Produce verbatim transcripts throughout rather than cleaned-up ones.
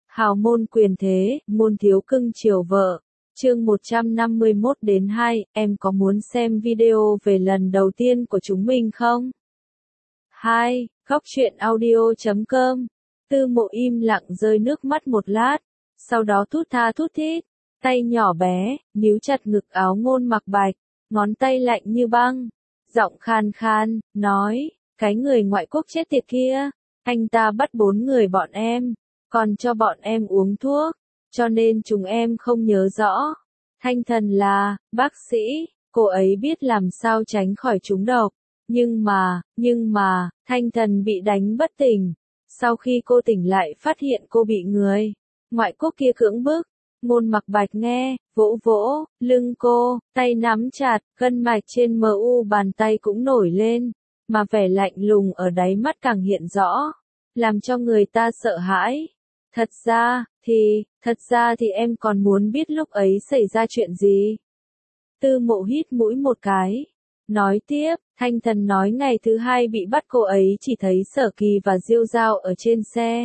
Hào môn quyền thế, môn thiếu cưng chiều vợ. Chương một trăm năm mươi mốt đến hai, em có muốn xem video về lần đầu tiên của chúng mình không? hai. Góc truyện audio chấm com. Tư Mộ im lặng rơi nước mắt một lát, sau đó thút tha thút thít, tay nhỏ bé, níu chặt ngực áo Ngôn Mặc Bạch, ngón tay lạnh như băng, giọng khan khan, nói, cái người ngoại quốc chết tiệt kia, anh ta bắt bốn người bọn em, còn cho bọn em uống thuốc, cho nên chúng em không nhớ rõ. Thanh Thần là bác sĩ, cô ấy biết làm sao tránh khỏi trúng độc, nhưng mà, nhưng mà, Thanh Thần bị đánh bất tỉnh. Sau khi cô tỉnh lại phát hiện cô bị người ngoại quốc kia cưỡng bức. Ngôn Mặc Bạch nghe, vỗ vỗ lưng cô, tay nắm chặt, gân mạch trên mờ u bàn tay cũng nổi lên, mà vẻ lạnh lùng ở đáy mắt càng hiện rõ, làm cho người ta sợ hãi. Thật ra, thì, thật ra thì em còn muốn biết lúc ấy xảy ra chuyện gì. Tư Mộ hít mũi một cái, nói tiếp, Thanh Thần nói ngày thứ hai bị bắt cô ấy chỉ thấy Sở Kỳ và Diêu Giao ở trên xe.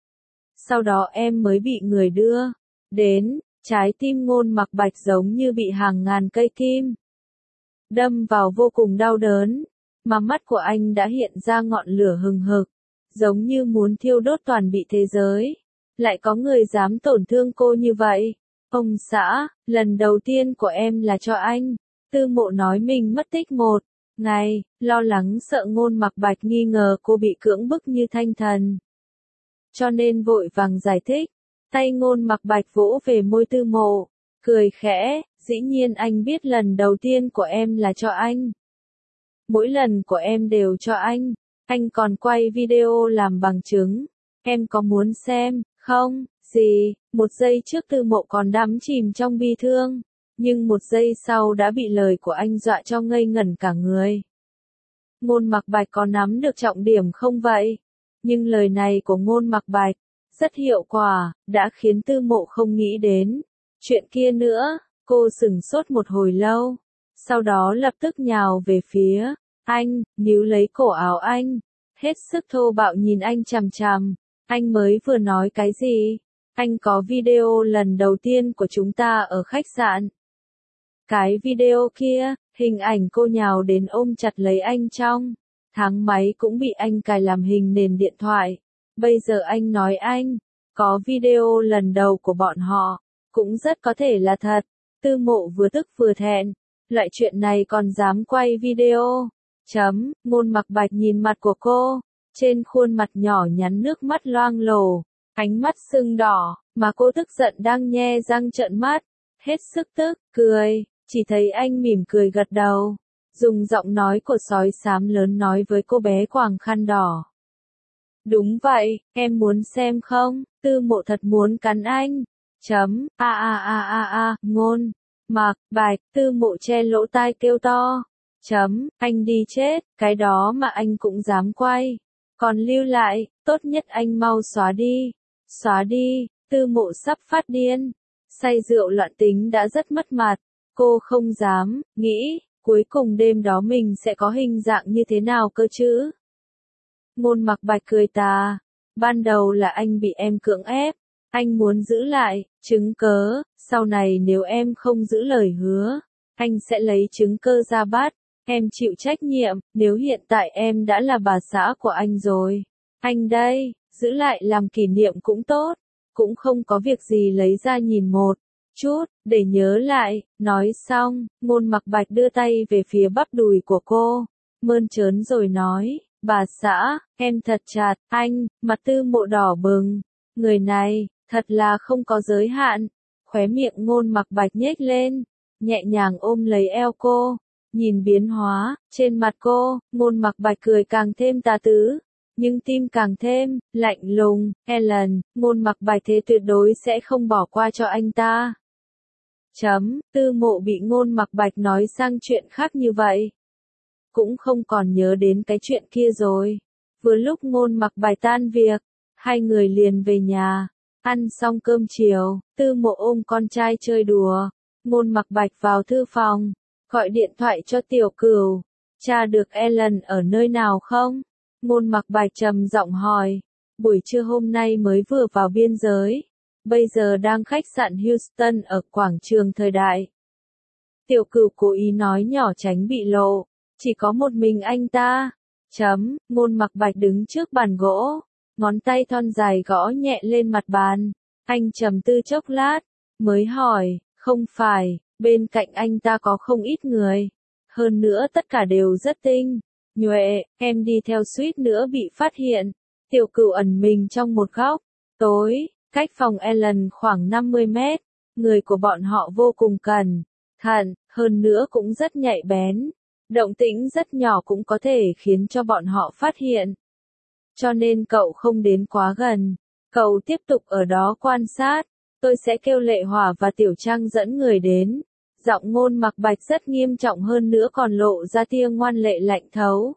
Sau đó em mới bị người đưa đến, trái tim Ngôn Mặc Bạch giống như bị hàng ngàn cây kim đâm vào, vô cùng đau đớn, mà mắt của anh đã hiện ra ngọn lửa hừng hực, giống như muốn thiêu đốt toàn bị thế giới. Lại có người dám tổn thương cô như vậy. Ông xã, lần đầu tiên của em là cho anh. Tư Mộ nói mình mất tích một ngày, lo lắng sợ Ngôn Mặc Bạch nghi ngờ cô bị cưỡng bức như Thanh Thần, cho nên vội vàng giải thích. Tay Ngôn Mặc Bạch vỗ về môi Tư Mộ, cười khẽ, dĩ nhiên anh biết lần đầu tiên của em là cho anh. Mỗi lần của em đều cho anh, anh còn quay video làm bằng chứng. Em có muốn xem, không? Gì? Một giây trước Tư Mộ còn đắm chìm trong bi thương, nhưng một giây sau đã bị lời của anh dọa cho ngây ngẩn cả người. Ngôn Mặc Bạch có nắm được trọng điểm không vậy? Nhưng lời này của Ngôn Mặc Bạch rất hiệu quả, đã khiến Tư Mộ không nghĩ đến chuyện kia nữa. Cô sửng sốt một hồi lâu, sau đó lập tức nhào về phía anh, níu lấy cổ áo anh, hết sức thô bạo nhìn anh chằm chằm. Anh mới vừa nói cái gì? Anh có video lần đầu tiên của chúng ta ở khách sạn. Cái video kia, hình ảnh cô nhào đến ôm chặt lấy anh trong tháng máy cũng bị anh cài làm hình nền điện thoại. Bây giờ anh nói anh có video lần đầu của bọn họ, cũng rất có thể là thật. Tư Mộ vừa tức vừa thẹn, loại chuyện này còn dám quay video. Chấm, Ngôn Mặc Bạch nhìn mặt của cô, trên khuôn mặt nhỏ nhắn nước mắt loang lổ, ánh mắt sưng đỏ, mà cô tức giận đang nhe răng trợn mắt, hết sức tức, cười, chỉ thấy anh mỉm cười gật đầu, dùng giọng nói của sói xám lớn nói với cô bé quàng khăn đỏ. Đúng vậy, em muốn xem không? Tư Mộ thật muốn cắn anh. Chấm, a a a a a, Ngôn Mặc Bạch, Tư Mộ che lỗ tai kêu to. Chấm, anh đi chết, cái đó mà anh cũng dám quay. Còn lưu lại, tốt nhất anh mau xóa đi. Xóa đi. Tư Mộ sắp phát điên. Say rượu loạn tính đã rất mất mặt. Cô không dám nghĩ, cuối cùng đêm đó mình sẽ có hình dạng như thế nào cơ chứ? Ngôn Mặc Bạch cười tà. Ban đầu là anh bị em cưỡng ép. Anh muốn giữ lại chứng cớ, sau này nếu em không giữ lời hứa, anh sẽ lấy chứng cơ ra bắt. Em chịu trách nhiệm, nếu hiện tại em đã là bà xã của anh rồi. Anh đây, giữ lại làm kỷ niệm cũng tốt, cũng không có việc gì lấy ra nhìn một chút, để nhớ lại. Nói xong, Ngôn Mặc Bạch đưa tay về phía bắp đùi của cô, mơn trớn rồi nói, bà xã, em thật chặt, anh, mặt Tư Mộ đỏ bừng. Người này, thật là không có giới hạn. Khóe miệng Ngôn Mặc Bạch nhếch lên, nhẹ nhàng ôm lấy eo cô. Nhìn biến hóa trên mặt cô, Ngôn Mặc Bạch cười càng thêm tà tứ, nhưng tim càng thêm lạnh lùng. Ellen, Ngôn Mặc Bạch thế tuyệt đối sẽ không bỏ qua cho anh ta. Chấm, Tư Mộ bị Ngôn Mặc Bạch nói sang chuyện khác như vậy, cũng không còn nhớ đến cái chuyện kia rồi. Vừa lúc Ngôn Mặc Bạch tan việc, hai người liền về nhà. Ăn xong cơm chiều, Tư Mộ ôm con trai chơi đùa. Ngôn Mặc Bạch vào thư phòng, gọi điện thoại cho Tiểu Cửu. Tra được Ellen ở nơi nào không? Ngôn Mặc Bạch trầm giọng hỏi. Buổi trưa hôm nay mới vừa vào biên giới, bây giờ đang khách sạn Houston ở quảng trường thời đại. Tiểu Cửu cố ý nói nhỏ tránh bị lộ, chỉ có một mình anh ta. Chấm, Ngôn Mặc Bạch đứng trước bàn gỗ, ngón tay thon dài gõ nhẹ lên mặt bàn. Anh trầm tư chốc lát, mới hỏi, không phải, bên cạnh anh ta có không ít người. Hơn nữa tất cả đều rất tinh, nhuệ, em đi theo suýt nữa bị phát hiện. Tiểu Cửu ẩn mình trong một góc, tối, cách phòng Ellen khoảng năm mươi mét. Người của bọn họ vô cùng cẩn thận, hơn nữa cũng rất nhạy bén. Động tĩnh rất nhỏ cũng có thể khiến cho bọn họ phát hiện. Cho nên cậu không đến quá gần. Cậu tiếp tục ở đó quan sát. Tôi sẽ kêu Lệ Hỏa và Tiểu Trang dẫn người đến. Giọng Ngôn Mặc Bạch rất nghiêm trọng hơn nữa còn lộ ra tia ngoan lệ lạnh thấu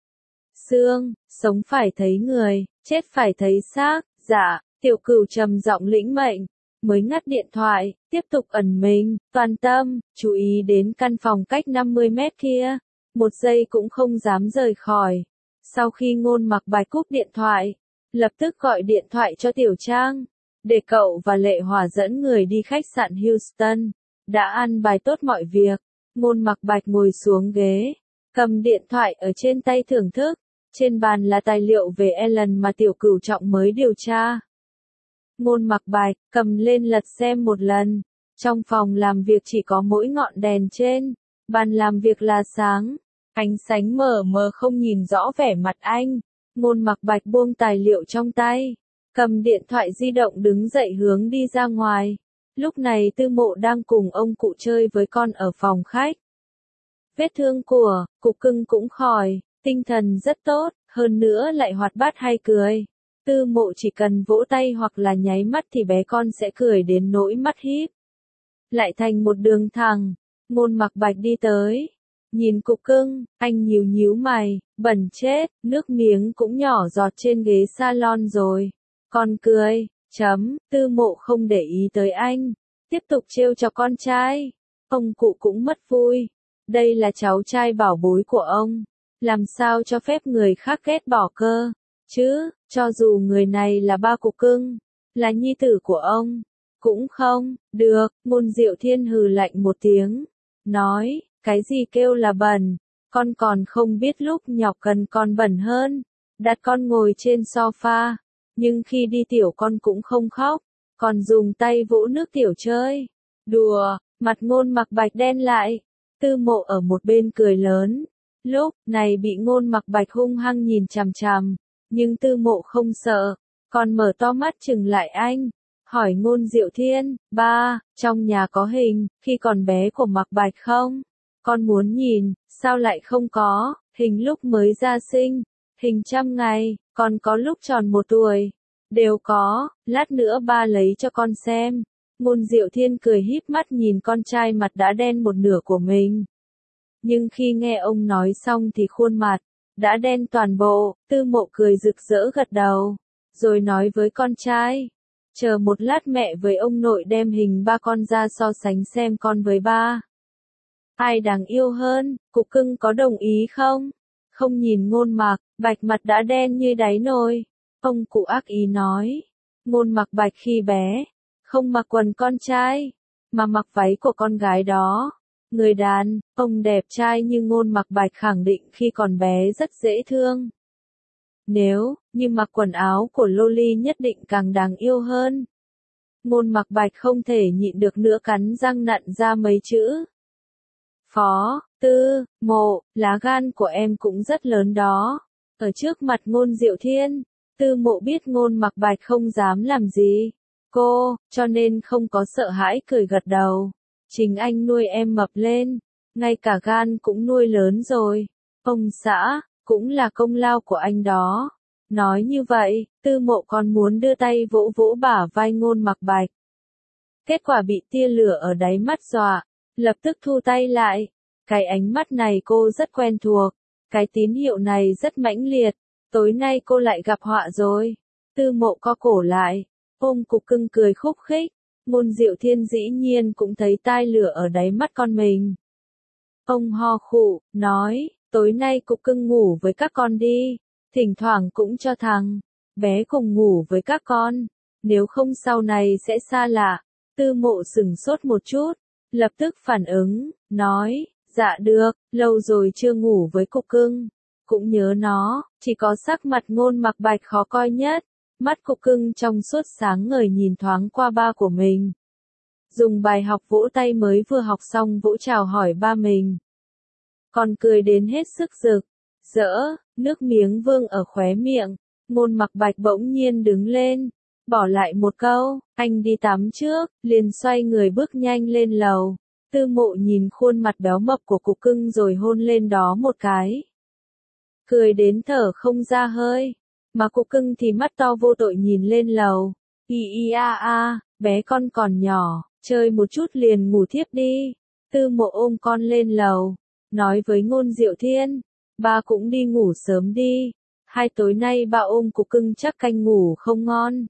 xương, sống phải thấy người, chết phải thấy xác. Dạ, Tiểu Cửu trầm giọng lĩnh mệnh, mới ngắt điện thoại, tiếp tục ẩn mình, toàn tâm, chú ý đến căn phòng cách năm mươi mét kia, một giây cũng không dám rời khỏi. Sau khi Ngôn Mặc Bạch cúp điện thoại, lập tức gọi điện thoại cho Tiểu Trang, để cậu và Lệ Hỏa dẫn người đi khách sạn Houston. Đã ăn bài tốt mọi việc, Ngôn Mặc Bạch ngồi xuống ghế, cầm điện thoại ở trên tay thưởng thức. Trên bàn là tài liệu về Ellen mà Tiểu Cửu trọng mới điều tra. Ngôn Mặc Bạch cầm lên lật xem một lần. Trong phòng làm việc chỉ có mỗi ngọn đèn trên bàn làm việc là sáng, ánh sáng mờ mờ không nhìn rõ vẻ mặt anh. Ngôn Mặc Bạch buông tài liệu trong tay, cầm điện thoại di động đứng dậy hướng đi ra ngoài. Lúc này Tư Mộ đang cùng ông cụ chơi với con ở phòng khách. Vết thương của Cục Cưng cũng khỏi, tinh thần rất tốt, hơn nữa lại hoạt bát hay cười. Tư Mộ chỉ cần vỗ tay hoặc là nháy mắt thì bé con sẽ cười đến nỗi mắt híp lại thành một đường thẳng. Ngôn Mặc Bạch đi tới, nhìn Cục Cưng, anh nhíu nhíu mày, bẩn chết, nước miếng cũng nhỏ giọt trên ghế salon rồi. Con cười, chấm, Tư Mộ không để ý tới anh, tiếp tục trêu cho con trai. Ông cụ cũng mất vui, đây là cháu trai bảo bối của ông, làm sao cho phép người khác ghét bỏ cơ, chứ, cho dù người này là ba Cục Cưng, là nhi tử của ông, cũng không, được. Ngôn Diệu Thiên hừ lạnh một tiếng, nói, cái gì kêu là bẩn, con còn không biết lúc nhọc cần con bẩn hơn. Đặt con ngồi trên sofa, nhưng khi đi tiểu con cũng không khóc, còn dùng tay vỗ nước tiểu chơi. Đùa, mặt Ngôn Mặc Bạch đen lại. Tư Mộ ở một bên cười lớn. Lúc này bị Ngôn Mặc Bạch hung hăng nhìn chằm chằm, nhưng Tư Mộ không sợ, còn mở to mắt chừng lại anh, hỏi Ngôn Diệu Thiên, ba, trong nhà có hình, khi còn bé của Mặc Bạch không? Con muốn nhìn, sao lại không có, hình lúc mới ra sinh, hình trăm ngày, còn có lúc tròn một tuổi, đều có, lát nữa ba lấy cho con xem. Ngôn Diệu Thiên cười híp mắt nhìn con trai mặt đã đen một nửa của mình. Nhưng khi nghe ông nói xong thì khuôn mặt đã đen toàn bộ. Tư Mộ cười rực rỡ gật đầu, rồi nói với con trai, chờ một lát mẹ với ông nội đem hình ba con ra so sánh xem con với ba ai đáng yêu hơn. Cục Cưng có đồng ý không? Không nhìn Ngôn Mặc Bạch mặt đã đen như đáy nồi, ông cụ ác ý nói, Ngôn Mặc Bạch khi bé không mặc quần con trai, mà mặc váy của con gái đó. Người đàn ông đẹp trai như Ngôn Mặc Bạch khẳng định khi còn bé rất dễ thương. Nếu như mặc quần áo của Loli nhất định càng đáng yêu hơn. Ngôn Mặc Bạch không thể nhịn được nữa cắn răng nặn ra mấy chữ. Phó, Tư, Mộ, lá gan của em cũng rất lớn đó. Ở trước mặt Ngôn Diệu Thiên, Tư Mộ biết Ngôn Mặc Bạch không dám làm gì cô, cho nên không có sợ hãi cười gật đầu. Chính anh nuôi em mập lên, ngay cả gan cũng nuôi lớn rồi. Ông xã, cũng là công lao của anh đó. Nói như vậy, Tư Mộ còn muốn đưa tay vỗ vỗ bả vai Ngôn Mặc Bạch. Kết quả bị tia lửa ở đáy mắt dọa, lập tức thu tay lại. Cái ánh mắt này cô rất quen thuộc, cái tín hiệu này rất mãnh liệt. Tối nay cô lại gặp họa rồi. Tư Mộ co cổ lại, ôm Cục Cưng cười khúc khích. Ngôn Diệu Thiên dĩ nhiên cũng thấy tai lửa ở đáy mắt con mình. Ông ho khụ, nói, tối nay Cục Cưng ngủ với các con đi, thỉnh thoảng cũng cho thằng bé cùng ngủ với các con. nếu không sau này sẽ xa lạ. Tư Mộ sửng sốt một chút, lập tức phản ứng, nói, dạ được, lâu rồi chưa ngủ với Cục Cưng, cũng nhớ nó, chỉ có sắc mặt Ngôn Mặc Bạch khó coi nhất, mắt Cục Cưng trong suốt sáng ngời nhìn thoáng qua ba của mình. Dùng bài học vỗ tay mới vừa học xong vỗ chào hỏi ba mình. Còn cười đến hết sức rực, rỡ, nước miếng vương ở khóe miệng, Ngôn Mặc Bạch bỗng nhiên đứng lên, bỏ lại một câu, anh đi tắm trước, liền xoay người bước nhanh lên lầu. Tư Mộ nhìn khuôn mặt béo mập của Cục Cưng rồi hôn lên đó một cái. Cười đến thở không ra hơi, mà Cục Cưng thì mắt to vô tội nhìn lên lầu. Y y a a, bé con còn nhỏ, chơi một chút liền ngủ thiếp đi. Tư Mộ ôm con lên lầu, nói với Ngôn Diệu Thiên, ba cũng đi ngủ sớm đi, hai tối nay ba ôm Cục Cưng chắc canh ngủ không ngon.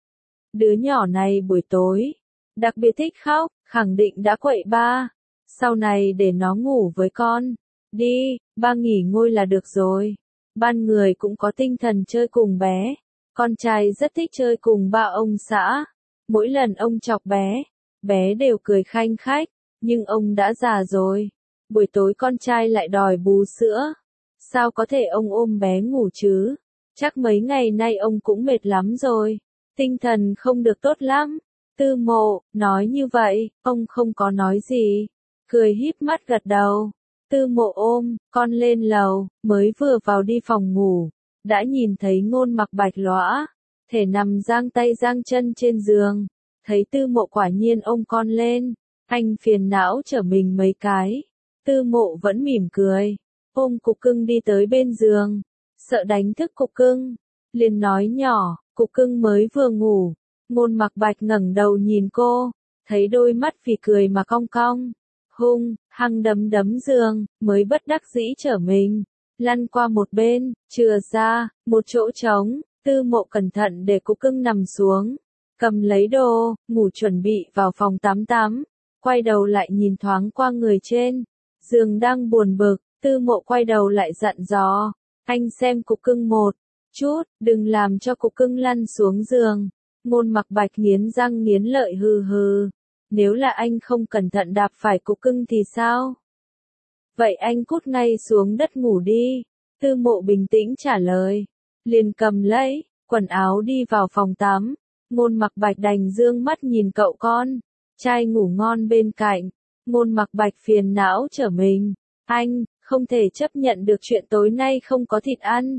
Đứa nhỏ này buổi tối, đặc biệt thích khóc, khẳng định đã quậy ba, sau này để nó ngủ với con. Đi, ba nghỉ ngơi là được rồi. Ban người cũng có tinh thần chơi cùng bé. Con trai rất thích chơi cùng ba ông xã. Mỗi lần ông chọc bé, bé đều cười khanh khách, nhưng ông đã già rồi. Buổi tối con trai lại đòi bú sữa. Sao có thể ông ôm bé ngủ chứ? Chắc mấy ngày nay ông cũng mệt lắm rồi. Tinh thần không được tốt lắm. Tư Mộ, nói như vậy, ông không có nói gì. Cười híp mắt gật đầu. Tư Mộ ôm, con lên lầu, mới vừa vào đi phòng ngủ. Đã nhìn thấy Ngôn Mặc Bạch lõa, thể nằm giang tay giang chân trên giường. Thấy Tư Mộ quả nhiên ôm con lên. Anh phiền não trở mình mấy cái. Tư Mộ vẫn mỉm cười. Ôm Cục Cưng đi tới bên giường. Sợ đánh thức Cục Cưng. Liền nói nhỏ, Cục Cưng mới vừa ngủ. Ngôn Mặc Bạch ngẩng đầu nhìn cô, thấy đôi mắt vì cười mà cong cong, hung, hăng đấm đấm giường, mới bất đắc dĩ trở mình, lăn qua một bên, chừa ra, một chỗ trống. Tư Mộ cẩn thận để Cục Cưng nằm xuống, cầm lấy đồ, ngủ chuẩn bị vào phòng tắm tắm, quay đầu lại nhìn thoáng qua người trên, giường đang buồn bực, Tư Mộ quay đầu lại dặn dò, anh xem Cục Cưng một chút, đừng làm cho Cục Cưng lăn xuống giường. Ngôn Mặc Bạch nghiến răng nghiến lợi hừ hừ, nếu là anh không cẩn thận đạp phải Cục Cưng thì sao? Vậy anh cút ngay xuống đất ngủ đi. Tư Mộ bình tĩnh trả lời, liền cầm lấy quần áo đi vào phòng tắm. Ngôn Mặc Bạch đành dương mắt nhìn cậu con trai ngủ ngon bên cạnh. Ngôn Mặc Bạch phiền não trở mình, anh không thể chấp nhận được chuyện tối nay không có thịt ăn.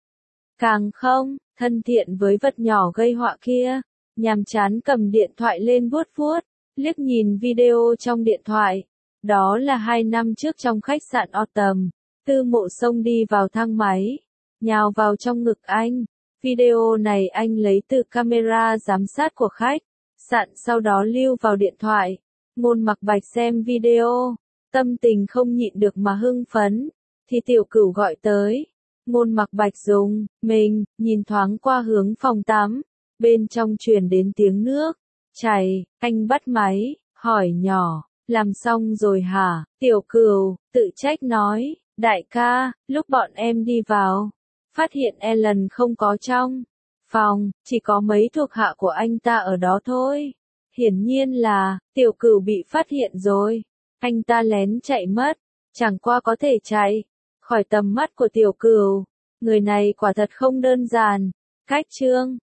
Càng không thân thiện với vật nhỏ gây họa kia. Nhàm chán cầm điện thoại lên vuốt vuốt, liếc nhìn video trong điện thoại. Đó là hai năm trước trong khách sạn Autumn. Tư Mộ xông đi vào thang máy, nhào vào trong ngực anh. Video này anh lấy từ camera giám sát của khách sạn, sau đó lưu vào điện thoại. Ngôn Mặc Bạch xem video, tâm tình không nhịn được mà hưng phấn, thì Tiểu Cửu gọi tới. Ngôn Mặc Bạch dùng mình nhìn thoáng qua hướng phòng tắm, bên trong truyền đến tiếng nước chảy. Anh bắt máy, hỏi nhỏ, làm xong rồi hả? Tiểu Cửu tự trách nói, đại ca, lúc bọn em đi vào, phát hiện Ellen không có trong phòng, chỉ có mấy thuộc hạ của anh ta ở đó thôi. Hiển nhiên là Tiểu Cửu bị phát hiện rồi, anh ta lén chạy mất, chẳng qua có thể chạy khỏi tầm mắt của Tiểu Cửu. Người này quả thật không đơn giản. Cách chương